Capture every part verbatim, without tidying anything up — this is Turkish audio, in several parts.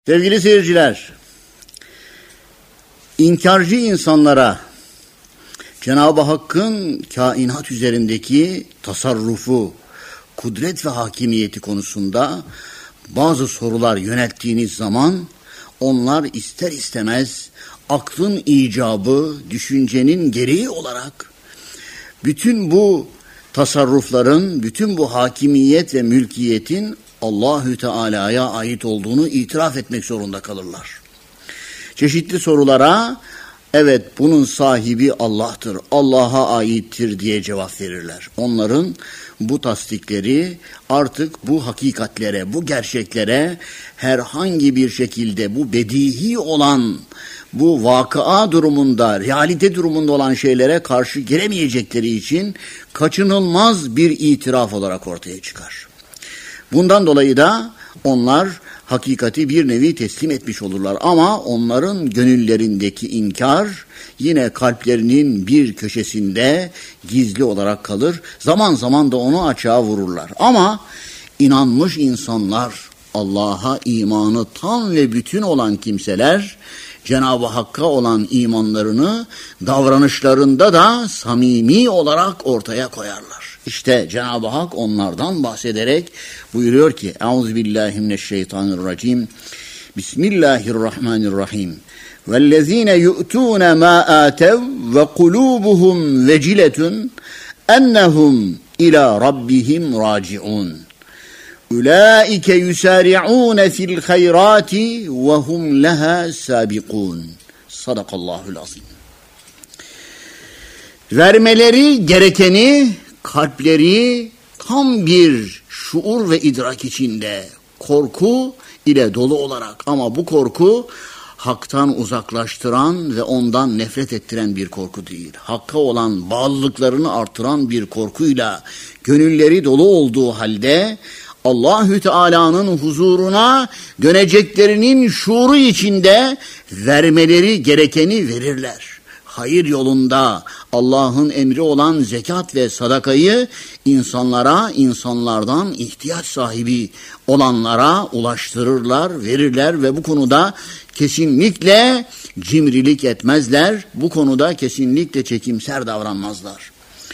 Sevgili seyirciler, inkarcı insanlara Cenab-ı Hakk'ın kainat üzerindeki tasarrufu, kudret ve hakimiyeti konusunda bazı sorular yönelttiğiniz zaman onlar ister istemez aklın icabı, düşüncenin gereği olarak bütün bu tasarrufların, bütün bu hakimiyet ve mülkiyetin Allahü Teala'ya ait olduğunu itiraf etmek zorunda kalırlar. Çeşitli sorulara evet bunun sahibi Allah'tır, Allah'a aittir diye cevap verirler. Onların bu tasdikleri artık bu hakikatlere, bu gerçeklere herhangi bir şekilde bu bedihi olan, bu vakıa durumunda, realite durumunda olan şeylere karşı gelemeyecekleri için kaçınılmaz bir itiraf olarak ortaya çıkar. Bundan dolayı da onlar hakikati bir nevi teslim etmiş olurlar ama onların gönüllerindeki inkar yine kalplerinin bir köşesinde gizli olarak kalır. Zaman zaman da onu açığa vururlar. Ama inanmış insanlar, Allah'a imanı tam ve bütün olan kimseler Cenab-ı Hakk'a olan imanlarını davranışlarında da samimi olarak ortaya koyarlar. İşte Cenab-ı Hak onlardan bahsederek buyuruyor ki Euzubillahimineşşeytanirracim Bismillahirrahmanirrahim Vellezine yu'tune ma atev ve kulubuhum veciletun ennehum ila rabbihim raciun Ulaike yusari'un fil hayrati ve hum leha sabikun. Sadakallahul azim. Vermeleri gerekeni kalpleri tam bir şuur ve idrak içinde, korku ile dolu olarak, ama bu korku haktan uzaklaştıran ve ondan nefret ettiren bir korku değil. Hakka olan bağlılıklarını artıran bir korkuyla gönülleri dolu olduğu halde Allahü Teala'nın huzuruna döneceklerinin şuuru içinde vermeleri gerekeni verirler. Hayır yolunda Allah'ın emri olan zekat ve sadakayı insanlara, insanlardan ihtiyaç sahibi olanlara ulaştırırlar, verirler ve bu konuda kesinlikle cimrilik etmezler. Bu konuda kesinlikle çekimser davranmazlar.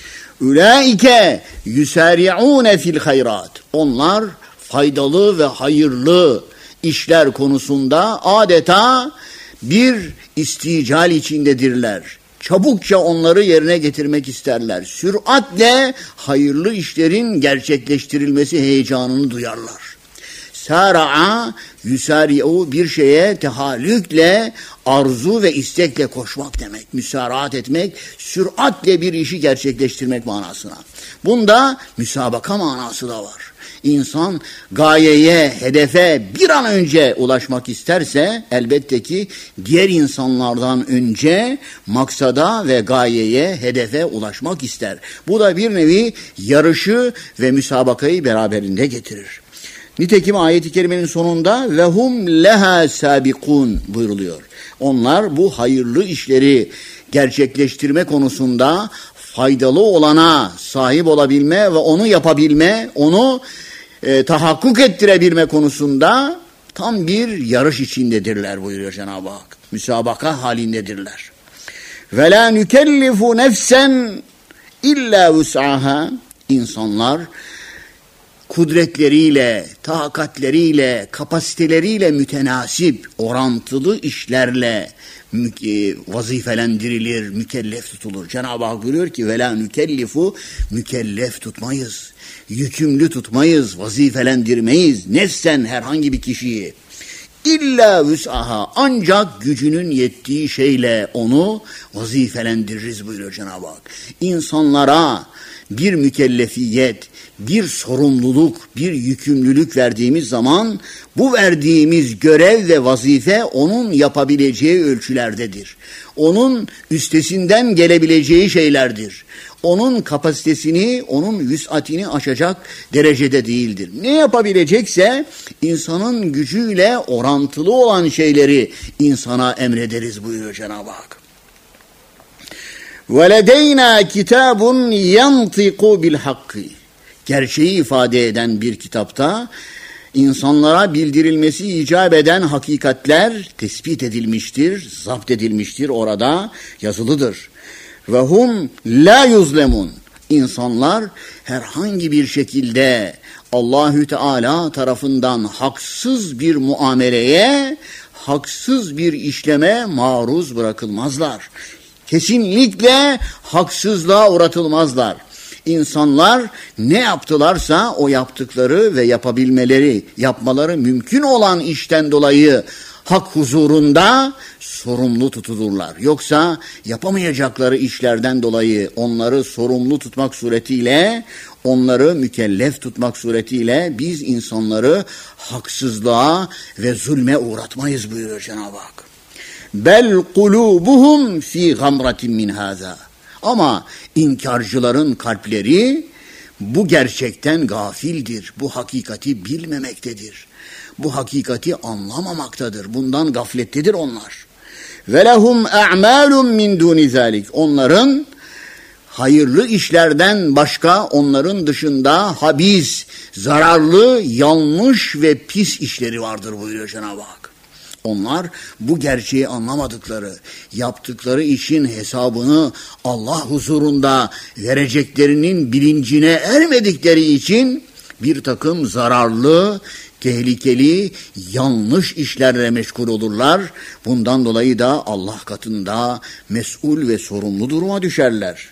Ulaike yusari'un fil hayrat. Onlar faydalı ve hayırlı işler konusunda adeta bir istical içindedirler. Çabukça onları yerine getirmek isterler. Süratle hayırlı işlerin gerçekleştirilmesi heyecanını duyarlar. Sara'a yusari'u, bir şeye tehallükle, arzu ve istekle koşmak demek. Müsaraat etmek, süratle bir işi gerçekleştirmek manasına. Bunda müsabaka manası da var. İnsan gayeye, hedefe bir an önce ulaşmak isterse elbette ki diğer insanlardan önce maksada ve gayeye, hedefe ulaşmak ister. Bu da bir nevi yarışı ve müsabakayı beraberinde getirir. Nitekim ayet-i kerimenin sonunda ve hum leha sabikun buyruluyor. Onlar bu hayırlı işleri gerçekleştirme konusunda faydalı olana sahip olabilme ve onu yapabilme, onu e, tahakkuk ettirebilme konusunda tam bir yarış içindedirler buyuruyor Cenab-ı Hak. Müsabaka halindedirler. Ve la nükellifu nefsen illa vus'aha. İnsanlar kudretleriyle, takatleriyle, kapasiteleriyle mütenasip, orantılı işlerle vazifelendirilir, mükellef tutulur. Cenab-ı Hak buyuruyor ki وَلَا نُكَلِّفُ mükellef tutmayız, yükümlü tutmayız, vazifelendirmeyiz nefsen herhangi bir kişiyi. İlla vüs'aha, ancak gücünün yettiği şeyle onu vazifelendiririz buyuruyor Cenab-ı Hak. İnsanlara bir mükellefiyet, bir sorumluluk, bir yükümlülük verdiğimiz zaman bu verdiğimiz görev ve vazife onun yapabileceği ölçülerdedir. Onun üstesinden gelebileceği şeylerdir. Onun kapasitesini, onun vüs'atini aşacak derecede değildir. Ne yapabilecekse insanın gücüyle orantılı olan şeyleri insana emrederiz buyuruyor Cenab-ı Hak. وَلَدَيْنَا كِتَابٌ يَنْطِقُ بِالْحَقِّ. Gerçeği ifade eden bir kitapta insanlara bildirilmesi icap eden hakikatler tespit edilmiştir, zapt edilmiştir, orada yazılıdır. Ve hum la yuzlemun. İnsanlar herhangi bir şekilde Allahü Teala tarafından haksız bir muameleye, haksız bir işleme maruz bırakılmazlar. Kesinlikle haksızlığa uğratılmazlar. İnsanlar ne yaptılarsa o yaptıkları ve yapabilmeleri, yapmaları mümkün olan işten dolayı hak huzurunda sorumlu tutulurlar. Yoksa yapamayacakları işlerden dolayı onları sorumlu tutmak suretiyle, onları mükellef tutmak suretiyle biz insanları haksızlığa ve zulme uğratmayız buyuruyor Cenab-ı Hak. Bel kulubuhum fi gamratin min haza. Ama inkarcıların kalpleri bu gerçekten gafildir. Bu hakikati bilmemektedir. Bu hakikati anlamamaktadır. Bundan gaflettedir onlar. Ve lehum a'malun min duni zalik. Onların hayırlı işlerden başka, onların dışında habis, zararlı, yanlış ve pis işleri vardır buyuruyor Cenab-ı Hak. Onlar bu gerçeği anlamadıkları, yaptıkları işin hesabını Allah huzurunda vereceklerinin bilincine ermedikleri için bir takım zararlı, tehlikeli, yanlış işlerle meşgul olurlar. Bundan dolayı da Allah katında mesul ve sorumlu duruma düşerler.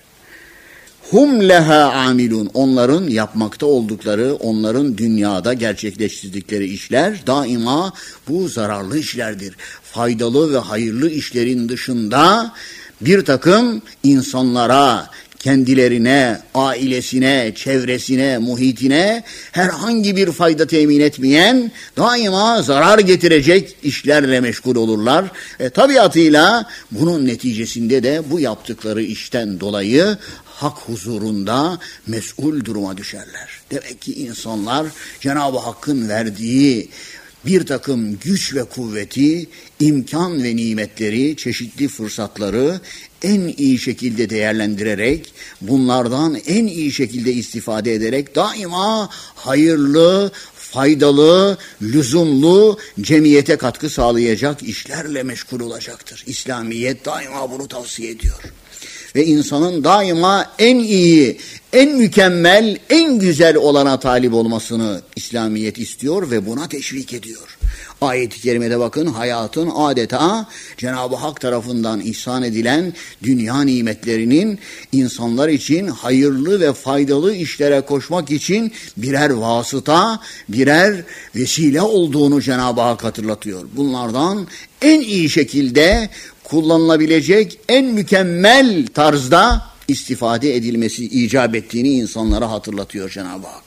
Hum leha amilun. Onların yapmakta oldukları, onların dünyada gerçekleştirdikleri işler daima bu zararlı işlerdir. Faydalı ve hayırlı işlerin dışında bir takım insanlara, kendilerine, ailesine, çevresine, muhitine herhangi bir fayda temin etmeyen, daima zarar getirecek işlerle meşgul olurlar. E, tabiatıyla bunun neticesinde de bu yaptıkları işten dolayı hak huzurunda mesul duruma düşerler. Demek ki insanlar Cenab-ı Hakk'ın verdiği bir takım güç ve kuvveti, imkan ve nimetleri, çeşitli fırsatları en iyi şekilde değerlendirerek, bunlardan en iyi şekilde istifade ederek daima hayırlı, faydalı, lüzumlu, cemiyete katkı sağlayacak işlerle meşgul olacaktır. İslamiyet daima bunu tavsiye ediyor. Ve insanın daima en iyi, en mükemmel, en güzel olana talip olmasını İslamiyet istiyor ve buna teşvik ediyor. Ayet-i kerimede bakın, hayatın adeta Cenab-ı Hak tarafından ihsan edilen dünya nimetlerinin insanlar için hayırlı ve faydalı işlere koşmak için birer vasıta, birer vesile olduğunu Cenab-ı Hak hatırlatıyor. Bunlardan en iyi şekilde kullanılabilecek en mükemmel tarzda istifade edilmesi icap ettiğini insanlara hatırlatıyor Cenab-ı Hak.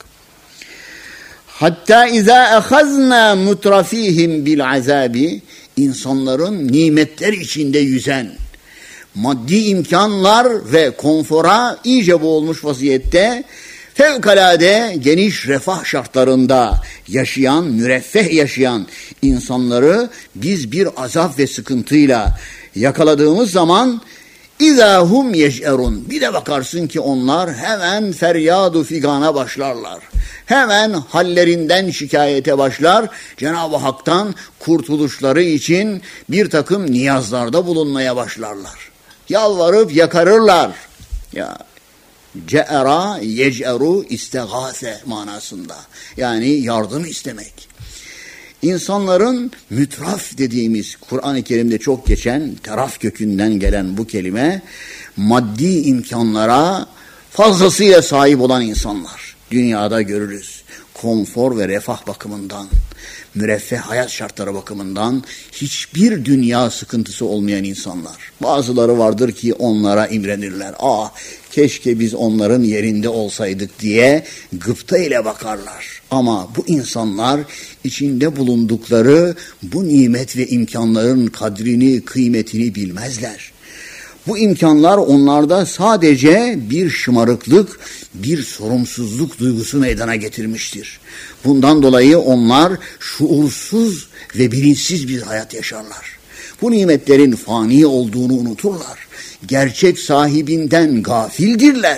Hatta izâ ehazna mutrafihim bil azabi, insanların nimetler içinde yüzen, maddi imkanlar ve konfora iyice boğulmuş vaziyette, fevkalade geniş refah şartlarında yaşayan, müreffeh yaşayan insanları biz bir azap ve sıkıntıyla yakaladığımız zaman İzahum yeş'erun. Bir de bakarsın ki onlar hemen feryadu figana başlarlar. Hemen hallerinden şikayete başlar. Cenab-ı Hak'tan kurtuluşları için bir takım niyazlarda bulunmaya başlarlar. Yalvarıp yakarırlar. Ya ce'era yec'eru istegâse manasında. Yani yardım istemek. İnsanların mütraf dediğimiz, Kur'an-ı Kerim'de çok geçen, teraf kökünden gelen bu kelime, maddi imkanlara fazlasıyla sahip olan insanlar. Dünyada görürüz. Konfor ve refah bakımından, müreffeh hayat şartları bakımından hiçbir dünya sıkıntısı olmayan insanlar. Bazıları vardır ki onlara imrenirler. Ah, keşke biz onların yerinde olsaydık diye gıpta ile bakarlar. Ama bu insanlar içinde bulundukları bu nimet ve imkanların kadrini, kıymetini bilmezler. Bu imkanlar onlarda sadece bir şımarıklık, bir sorumsuzluk duygusu meydana getirmiştir. Bundan dolayı onlar şuursuz ve bilinçsiz bir hayat yaşarlar. Bu nimetlerin fani olduğunu unuturlar. Gerçek sahibinden gafildirler.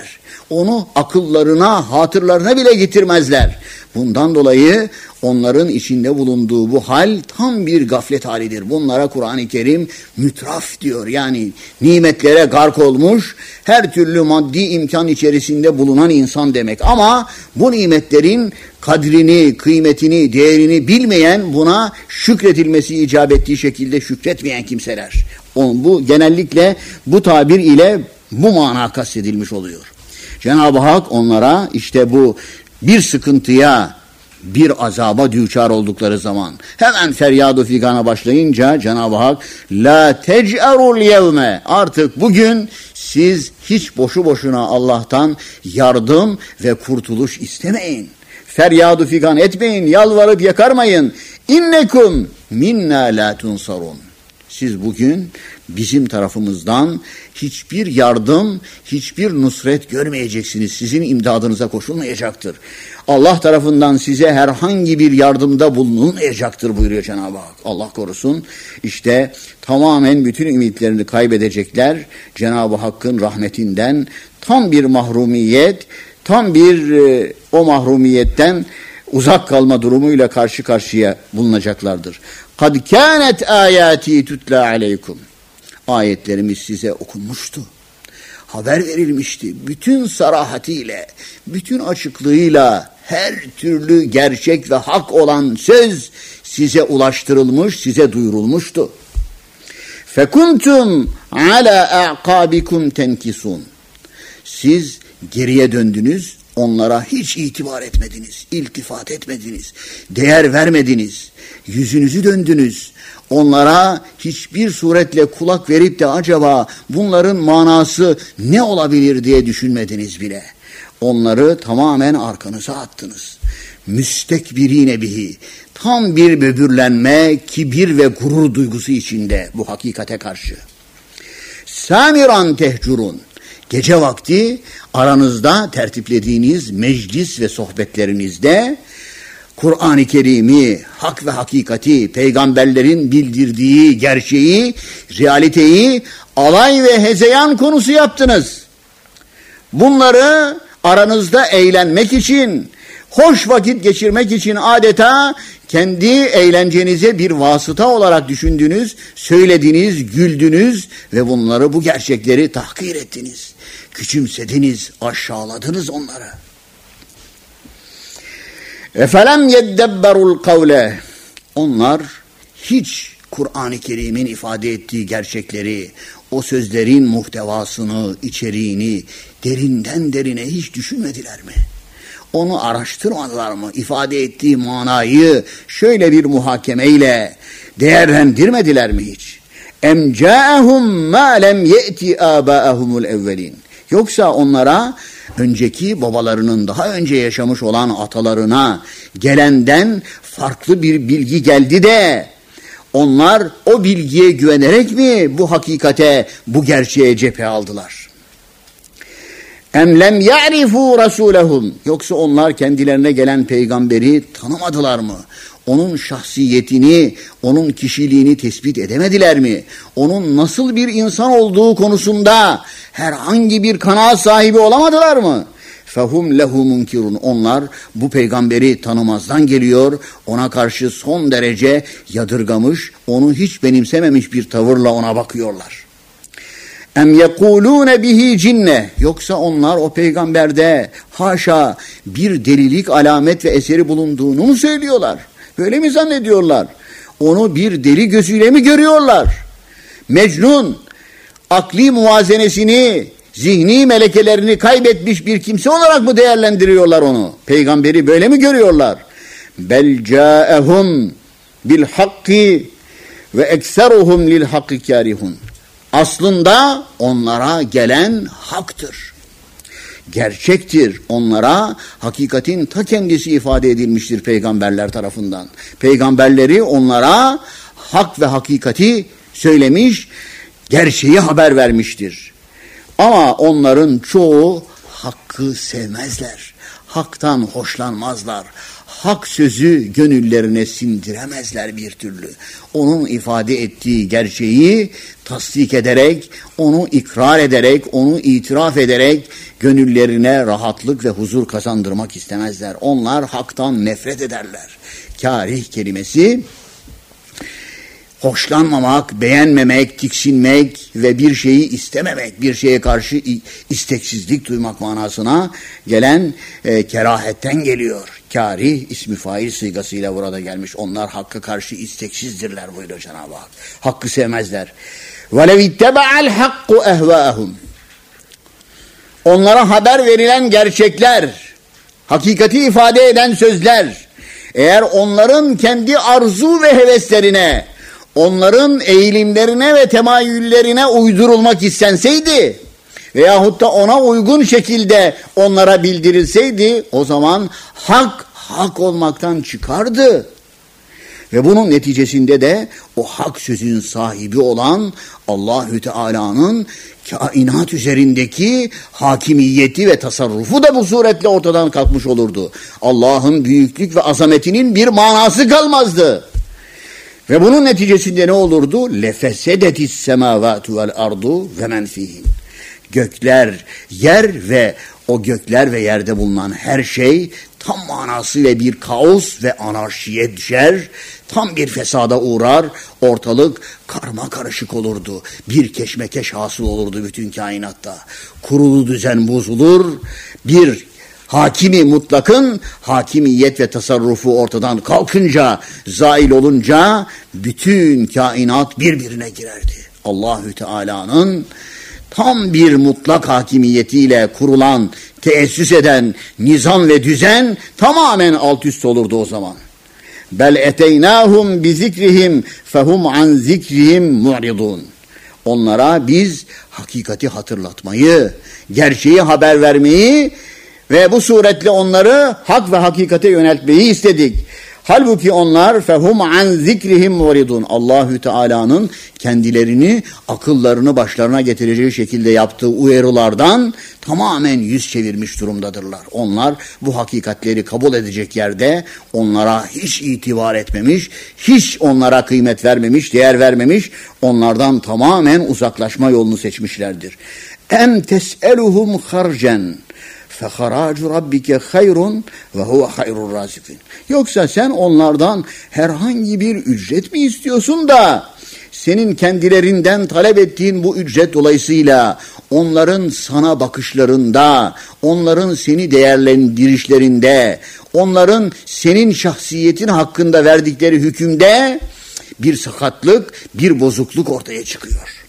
onu akıllarına, hatırlarına bile getirmezler. Bundan dolayı onların içinde bulunduğu bu hal tam bir gaflet halidir. Bunlara Kur'an-ı Kerim mütraf diyor. Yani nimetlere gark olmuş, her türlü maddi imkan içerisinde bulunan insan demek. Ama bu nimetlerin kadrini, kıymetini, değerini bilmeyen, buna şükretilmesi icap ettiği şekilde şükretmeyen kimseler. Bu genellikle bu tabir ile bu mana kastedilmiş oluyor. Cenab-ı Hak onlara işte bu bir sıkıntıya, bir azaba düçar oldukları zaman hemen feryadu figana başlayınca Cenab-ı Hak la tec'erul yevme, artık bugün siz hiç boşu boşuna Allah'tan yardım ve kurtuluş istemeyin. Feryadu figan etmeyin, yalvarıp yakarmayın. İnnekum minna la tunsarun. Siz bugün bizim tarafımızdan hiçbir yardım, hiçbir nusret görmeyeceksiniz. Sizin imdadınıza koşulmayacaktır. Allah tarafından size herhangi bir yardımda bulunulmayacaktır buyuruyor Cenab-ı Hak. Allah korusun. İşte tamamen bütün ümitlerini kaybedecekler. Cenab-ı Hakk'ın rahmetinden tam bir mahrumiyet, tam bir e, o mahrumiyetten uzak kalma durumuyla karşı karşıya bulunacaklardır. قَدْ كَانَتْ آيَاتِي تُتْلَى عَلَيْكُمْ. Ayetlerimiz size okunmuştu. Haber verilmişti. Bütün sarahatiyle, bütün açıklığıyla her türlü gerçek ve hak olan söz size ulaştırılmış, size duyurulmuştu. فَكُنْتُمْ عَلَى أَعْقَابِكُمْ تَنْكِسُونَ. Siz geriye döndünüz, onlara hiç itibar etmediniz, iltifat etmediniz, değer vermediniz, yüzünüzü döndünüz. Onlara hiçbir suretle kulak verip de acaba bunların manası ne olabilir diye düşünmediniz bile. Onları tamamen arkanıza attınız. Müstekbirine bihi, tam bir böbürlenme, kibir ve gurur duygusu içinde bu hakikate karşı. Samiran tehcurun. Gece vakti aranızda tertiplediğiniz meclis ve sohbetlerinizde Kur'an-ı Kerim'i, hak ve hakikati, peygamberlerin bildirdiği gerçeği, realiteyi alay ve hezeyan konusu yaptınız. Bunları aranızda eğlenmek için, hoş vakit geçirmek için adeta kendi eğlencenize bir vasıta olarak düşündünüz, söylediniz, güldünüz ve bunları, bu gerçekleri tahkir ettiniz. Küçümsediniz, aşağıladınız onları. Efelem yeddebberul kavle. Onlar hiç Kur'an-ı Kerim'in ifade ettiği gerçekleri, o sözlerin muhtevasını, içeriğini derinden derine hiç düşünmediler mi? Onu araştırmadılar mı? İfade ettiği manayı şöyle bir muhakemeyle değerlendirmediler mi hiç? Em ca'ahum ma lem ye'ti aba'ahumul evvelin. Yoksa onlara önceki babalarının, daha önce yaşamış olan atalarına gelenden farklı bir bilgi geldi de onlar o bilgiye güvenerek mi bu hakikate, bu gerçeğe cephe aldılar? Em lem ya'rifu rasulehum. Yoksa onlar kendilerine gelen peygamberi tanımadılar mı? Onun şahsiyetini, onun kişiliğini tespit edemediler mi? Onun nasıl bir insan olduğu konusunda herhangi bir kanaat sahibi olamadılar mı? Fehum lehu munkirun. Onlar bu peygamberi tanımazdan geliyor, ona karşı son derece yadırgamış, onu hiç benimsememiş bir tavırla ona bakıyorlar. Em yekulune bihi cinne. Yoksa onlar o peygamberde haşa bir delilik alamet ve eseri bulunduğunu mu söylüyorlar? Böyle mi zannediyorlar? Onu bir deli gözüyle mi görüyorlar? Mecnun, akli muvazenesini, zihni melekelerini kaybetmiş bir kimse olarak mı değerlendiriyorlar onu? Peygamberi böyle mi görüyorlar? Bel ca'ehum bil hakki ve ekseruhum lil hakki kârihun. Aslında onlara gelen haktır. Gerçektir. Onlara hakikatin ta kendisi ifade edilmiştir peygamberler tarafından. Peygamberleri onlara hak ve hakikati söylemiş, gerçeği haber vermiştir. Ama onların çoğu hakkı sevmezler. Haktan hoşlanmazlar. hak sözü gönüllerine sindiremezler bir türlü. Onun ifade ettiği gerçeği tasdik ederek, onu ikrar ederek, onu itiraf ederek gönüllerine rahatlık ve huzur kazandırmak istemezler. Onlar haktan nefret ederler. Kârih kelimesi hoşlanmamak, beğenmemek, tiksinmek ve bir şeyi istememek, bir şeye karşı isteksizlik duymak manasına gelen e, kerahetten geliyor. Kârih ismi fail sigasıyla burada gelmiş. Onlar hakka karşı isteksizdirler buyuruyor Cenab-ı Hak. Hakkı sevmezler. وَلَوْ اِتَّبَعَ الْحَقُّ اَهْوَاهُمْ Onlara haber verilen gerçekler, hakikati ifade eden sözler, eğer onların kendi arzu ve heveslerine, onların eğilimlerine ve temayüllerine uydurulmak istenseydi veyahut da ona uygun şekilde onlara bildirilseydi, o zaman hak, hak olmaktan çıkardı. Ve bunun neticesinde de o hak sözün sahibi olan Allahü Teala'nın kainat üzerindeki hakimiyeti ve tasarrufu da bu suretle ortadan kalkmış olurdu. Allah'ın büyüklük ve azametinin bir manası kalmazdı. Ve bunun neticesinde ne olurdu? Lefesedetis semavatu vel ardu ve men fihin. Gökler, yer ve o gökler ve yerde bulunan her şey tam manasıyla bir kaos ve anarşiye düşer, tam bir fesada uğrar, ortalık karma karışık olurdu. Bir keşmekeş hasıl olurdu bütün kainatta. Kurulu düzen bozulur, bir hakimi mutlakın hakimiyet ve tasarrufu ortadan kalkınca, zail olunca bütün kainat birbirine girerdi. Allahü Teala'nın tam bir mutlak hakimiyetiyle kurulan, teessüs eden nizam ve düzen tamamen alt üst olurdu o zaman. Bel eteynâhum bi zikrihim fehum an zikrihim mu'ridun. Onlara biz hakikati hatırlatmayı, gerçeği haber vermeyi ve bu suretle onları hak ve hakikate yöneltmeyi istedik. Halbuki onlar fehum an zikrihim muridun. Allahü Teala'nın kendilerini, akıllarını başlarına getireceği şekilde yaptığı uyarılardan tamamen yüz çevirmiş durumdadırlar. Onlar bu hakikatleri kabul edecek yerde onlara hiç itibar etmemiş, hiç onlara kıymet vermemiş, değer vermemiş, onlardan tamamen uzaklaşma yolunu seçmişlerdir. Em tes'eluhum harcen فَخَرَاجُ رَبِّكَ خَيْرٌ وَهُوَ خَيْرُ الرَّازِقِينَ. Yoksa sen onlardan herhangi bir ücret mi istiyorsun da senin kendilerinden talep ettiğin bu ücret dolayısıyla onların sana bakışlarında, onların seni değerlendirişlerinde, onların senin şahsiyetin hakkında verdikleri hükümde bir sakatlık, bir bozukluk ortaya çıkıyor.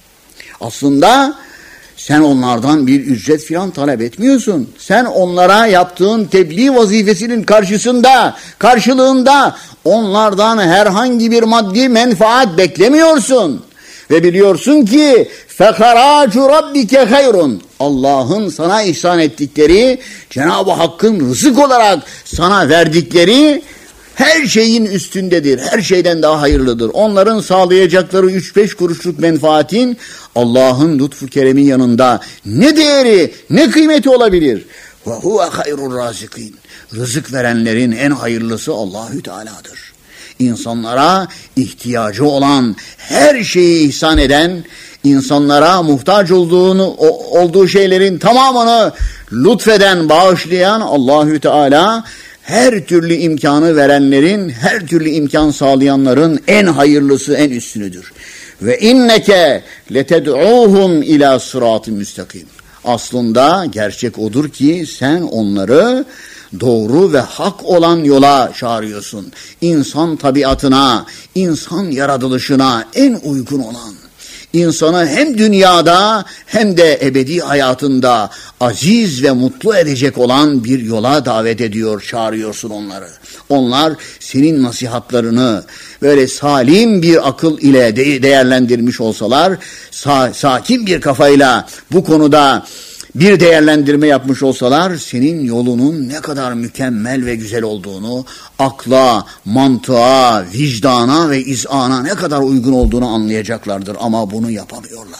Aslında sen onlardan bir ücret filan talep etmiyorsun. Sen onlara yaptığın tebliğ vazifesinin karşısında, karşılığında onlardan herhangi bir maddi menfaat beklemiyorsun. Ve biliyorsun ki فَخَرَاجُ رَبِّكَ خَيْرٌ. Allah'ın sana ihsan ettikleri, Cenab-ı Hakk'ın rızık olarak sana verdikleri her şeyin üstündedir. Her şeyden daha hayırlıdır. Onların sağlayacakları üç beş kuruşluk menfaatin Allah'ın lütfu keremi yanında ne değeri, ne kıymeti olabilir? Ve huve hayrur razikin. Rızık verenlerin en hayırlısı Allahü Teala'dır. İnsanlara ihtiyacı olan her şeyi ihsan eden, insanlara muhtaç olduğunu olduğu şeylerin tamamını lütfeden, bağışlayan Allahü Teala, her türlü imkanı verenlerin, her türlü imkan sağlayanların en hayırlısı, en üstünüdür. Ve inneke leted'uhum ila sırat-ı müstakim. Aslında gerçek odur ki sen onları doğru ve hak olan yola çağırıyorsun. İnsan tabiatına, insan yaratılışına en uygun olan, İnsanı hem dünyada hem de ebedi hayatında aziz ve mutlu edecek olan bir yola davet ediyor, çağırıyorsun onları. Onlar senin nasihatlarını böyle salim bir akıl ile de- değerlendirmiş olsalar, sa- sakin bir kafayla bu konuda bir değerlendirme yapmış olsalar, senin yolunun ne kadar mükemmel ve güzel olduğunu, akla, mantığa, vicdana ve izana ne kadar uygun olduğunu anlayacaklardır. Ama bunu yapamıyorlar.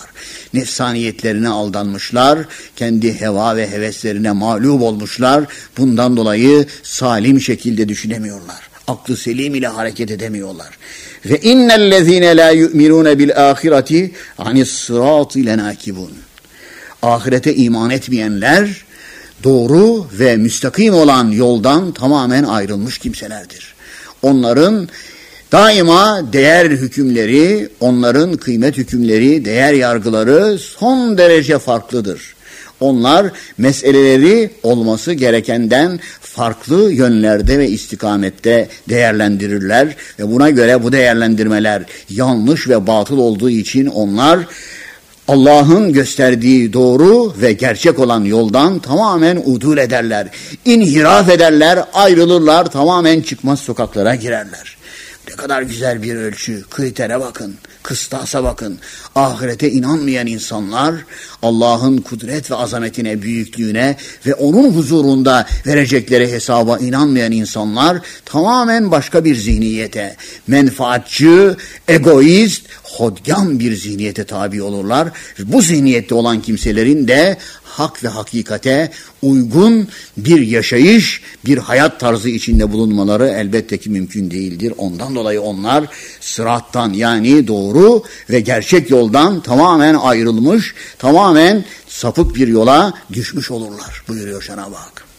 nefsaniyetlerine aldanmışlar, kendi heva ve heveslerine mağlup olmuşlar. Bundan dolayı salim şekilde düşünemiyorlar. Aklı selim ile hareket edemiyorlar. Ve innellezine la yu'minun bil ahireti anis sırati lenakibun. Ahirete iman etmeyenler doğru ve müstakim olan yoldan tamamen ayrılmış kimselerdir. Onların daima değer hükümleri, onların kıymet hükümleri, değer yargıları son derece farklıdır. Onlar meseleleri olması gerekenden farklı yönlerde ve istikamette değerlendirirler ve buna göre bu değerlendirmeler yanlış ve batıl olduğu için onlar Allah'ın gösterdiği doğru ve gerçek olan yoldan tamamen udul ederler, inhiraf ederler, ayrılırlar, tamamen çıkmaz sokaklara girerler. Ne kadar güzel bir ölçü, kritere bakın, kıstasa bakın. Ahirete inanmayan insanlar, Allah'ın kudret ve azametine, büyüklüğüne ve onun huzurunda verecekleri hesaba inanmayan insanlar tamamen başka bir zihniyete, menfaatçı, egoist, hodgam bir zihniyete tabi olurlar. Bu zihniyette olan kimselerin de hak ve hakikate uygun bir yaşayış, bir hayat tarzı içinde bulunmaları elbette ki mümkün değildir. Ondan dolayı onlar sırattan, yani doğru ve gerçek yoldan tamamen ayrılmış, tamamen sapık bir yola düşmüş olurlar buyuruyor Cenab-ı Hak.